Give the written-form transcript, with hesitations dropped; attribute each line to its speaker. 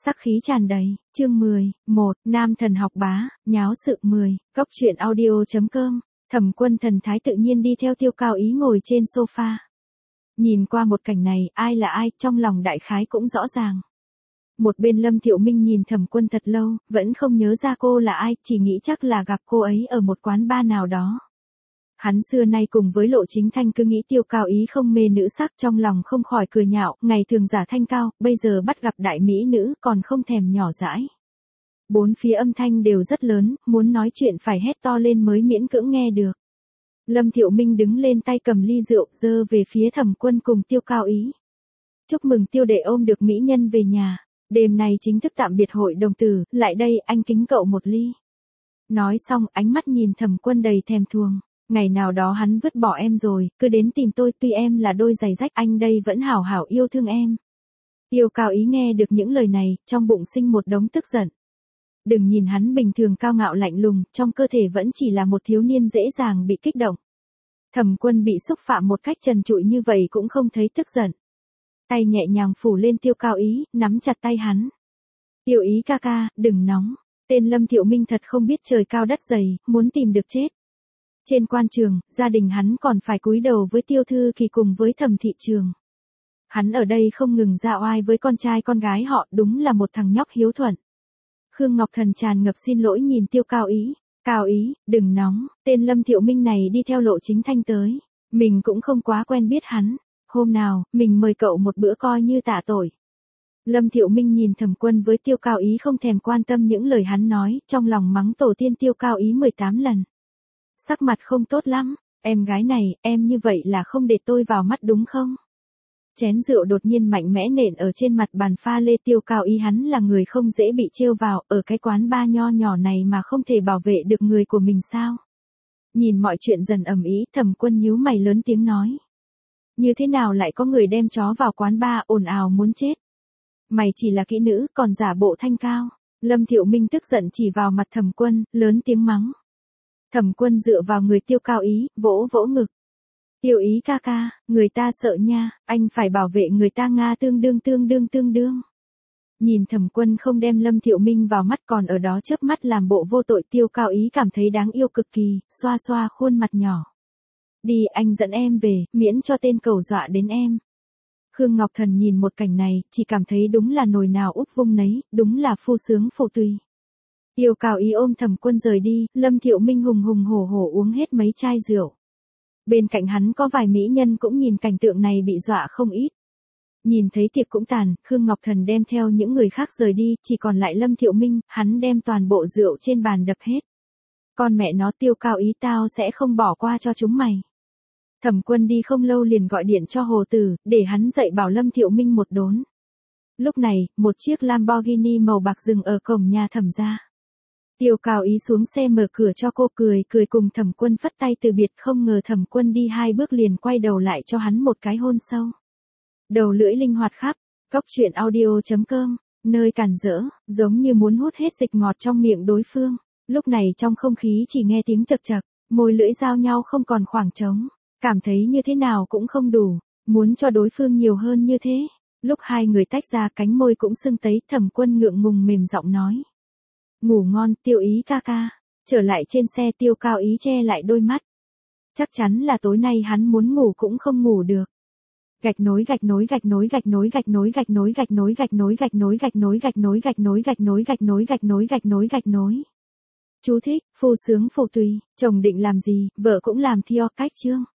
Speaker 1: Sắc khí tràn đầy, chương 10, 1, nam thần học bá, nháo sự 10, cốc truyện audio.com, Thẩm Quân thần thái tự nhiên đi theo Tiêu Cao Ý ngồi trên sofa. Nhìn qua một cảnh này, ai là ai, trong lòng đại khái cũng rõ ràng. Một bên Lâm Thiệu Minh nhìn Thẩm Quân thật lâu, vẫn không nhớ ra cô là ai, chỉ nghĩ chắc là gặp cô ấy ở một quán bar nào đó. Hắn xưa nay cùng với Lộ Chính Thanh cứ nghĩ Tiêu Cao Ý không mê nữ sắc, trong lòng không khỏi cười nhạo, ngày thường giả thanh cao, bây giờ bắt gặp đại mỹ nữ còn không thèm nhỏ dãi. Bốn phía âm thanh đều rất lớn, muốn nói chuyện phải hét to lên mới miễn cưỡng nghe được. Lâm Thiệu Minh đứng lên tay cầm ly rượu, giơ về phía Thẩm Quân cùng Tiêu Cao Ý. Chúc mừng Tiêu đệ ôm được mỹ nhân về nhà, đêm nay chính thức tạm biệt hội đồng tử, lại đây anh kính cậu một ly. Nói xong ánh mắt nhìn Thẩm Quân đầy thèm thuồng. Ngày nào đó hắn vứt bỏ em rồi, cứ đến tìm tôi, tuy em là đôi giày rách, anh đây vẫn hảo hảo yêu thương em. Tiêu Cao Ý nghe được những lời này, trong bụng sinh một đống tức giận. Đừng nhìn hắn bình thường cao ngạo lạnh lùng, trong cơ thể vẫn chỉ là một thiếu niên dễ dàng bị kích động. Thẩm Quân bị xúc phạm một cách trần trụi như vậy cũng không thấy tức giận. Tay nhẹ nhàng phủ lên Tiêu Cao Ý, nắm chặt tay hắn. Tiêu Ý ca ca, đừng nóng. Tên Lâm Thiệu Minh thật không biết trời cao đất dày, muốn tìm được chết. Trên quan trường, gia đình hắn còn phải cúi đầu với Tiêu Thư Kỳ cùng với Thẩm Thị Trường. Hắn ở đây không ngừng ra oai với con trai con gái họ, đúng là một thằng nhóc hiếu thuận. Khương Ngọc Thần tràn ngập xin lỗi nhìn Tiêu Cao Ý. Cao Ý, đừng nóng, tên Lâm Thiệu Minh này đi theo Lộ Chính Thanh tới. Mình cũng không quá quen biết hắn. Hôm nào, mình mời cậu một bữa coi như tạ tội. Lâm Thiệu Minh nhìn Thẩm Quân với Tiêu Cao Ý không thèm quan tâm những lời hắn nói, trong lòng mắng tổ tiên Tiêu Cao Ý 18 lần. Sắc mặt không tốt lắm, em gái này, em như vậy là không để tôi vào mắt đúng không? Chén rượu đột nhiên mạnh mẽ nện ở trên mặt bàn pha lê. Tiêu Cao Ý hắn là người không dễ bị trêu vào, ở cái quán bar nho nhỏ này mà không thể bảo vệ được người của mình sao? Nhìn mọi chuyện dần ầm ĩ, Thẩm Quân nhíu mày lớn tiếng nói. Như thế nào lại có người đem chó vào quán bar ồn ào muốn chết? Mày chỉ là kỹ nữ, còn giả bộ thanh cao. Lâm Thiệu Minh tức giận chỉ vào mặt Thẩm Quân, lớn tiếng mắng. Thẩm Quân dựa vào người Tiêu Cao Ý, vỗ vỗ ngực. Tiêu Ý ca ca, người ta sợ nha, anh phải bảo vệ người ta Nga tương đương. Nhìn Thẩm Quân không đem Lâm Thiệu Minh vào mắt còn ở đó chớp mắt làm bộ vô tội, Tiêu Cao Ý cảm thấy đáng yêu cực kỳ, xoa xoa khuôn mặt nhỏ. Đi anh dẫn em về, miễn cho tên cẩu dọa đến em. Khương Ngọc Thần nhìn một cảnh này, chỉ cảm thấy đúng là nồi nào úp vung nấy, đúng là phu sướng phụ tùy. Tiêu Cao Ý ôm Thẩm Quân rời đi, Lâm Thiệu Minh hùng hùng hổ hổ uống hết mấy chai rượu. Bên cạnh hắn có vài mỹ nhân cũng nhìn cảnh tượng này bị dọa không ít. Nhìn thấy tiệc cũng tàn, Khương Ngọc Thần đem theo những người khác rời đi, chỉ còn lại Lâm Thiệu Minh, hắn đem toàn bộ rượu trên bàn đập hết. Con mẹ nó Tiêu Cao Ý tao sẽ không bỏ qua cho chúng mày. Thẩm Quân đi không lâu liền gọi điện cho Hồ Tử, để hắn dạy bảo Lâm Thiệu Minh một đốn. Lúc này, một chiếc Lamborghini màu bạc dừng ở cổng nhà Thẩm gia. Tiêu Cao Ý xuống xe mở cửa cho cô, cười cùng Thẩm Quân phất tay từ biệt, không ngờ Thẩm Quân đi 2 bước liền quay đầu lại cho hắn một cái hôn sâu. Đầu lưỡi linh hoạt khắp, cốc truyện audio.com, nơi cản rỡ, giống như muốn hút hết dịch ngọt trong miệng đối phương. Lúc này trong không khí chỉ nghe tiếng chật chật, môi lưỡi giao nhau không còn khoảng trống, cảm thấy như thế nào cũng không đủ, muốn cho đối phương nhiều hơn như thế. Lúc hai người tách ra cánh môi cũng sưng tấy, Thẩm Quân ngượng ngùng mềm giọng nói. Ngủ ngon Tiêu Ý ca ca. Trở lại trên xe Tiêu Cao Ý che lại đôi mắt. Chắc chắn là tối nay hắn muốn ngủ cũng không ngủ được. Gạch nối. Chú thích, phu sướng phụ tùy, chồng định làm gì, vợ cũng làm theo cách chương.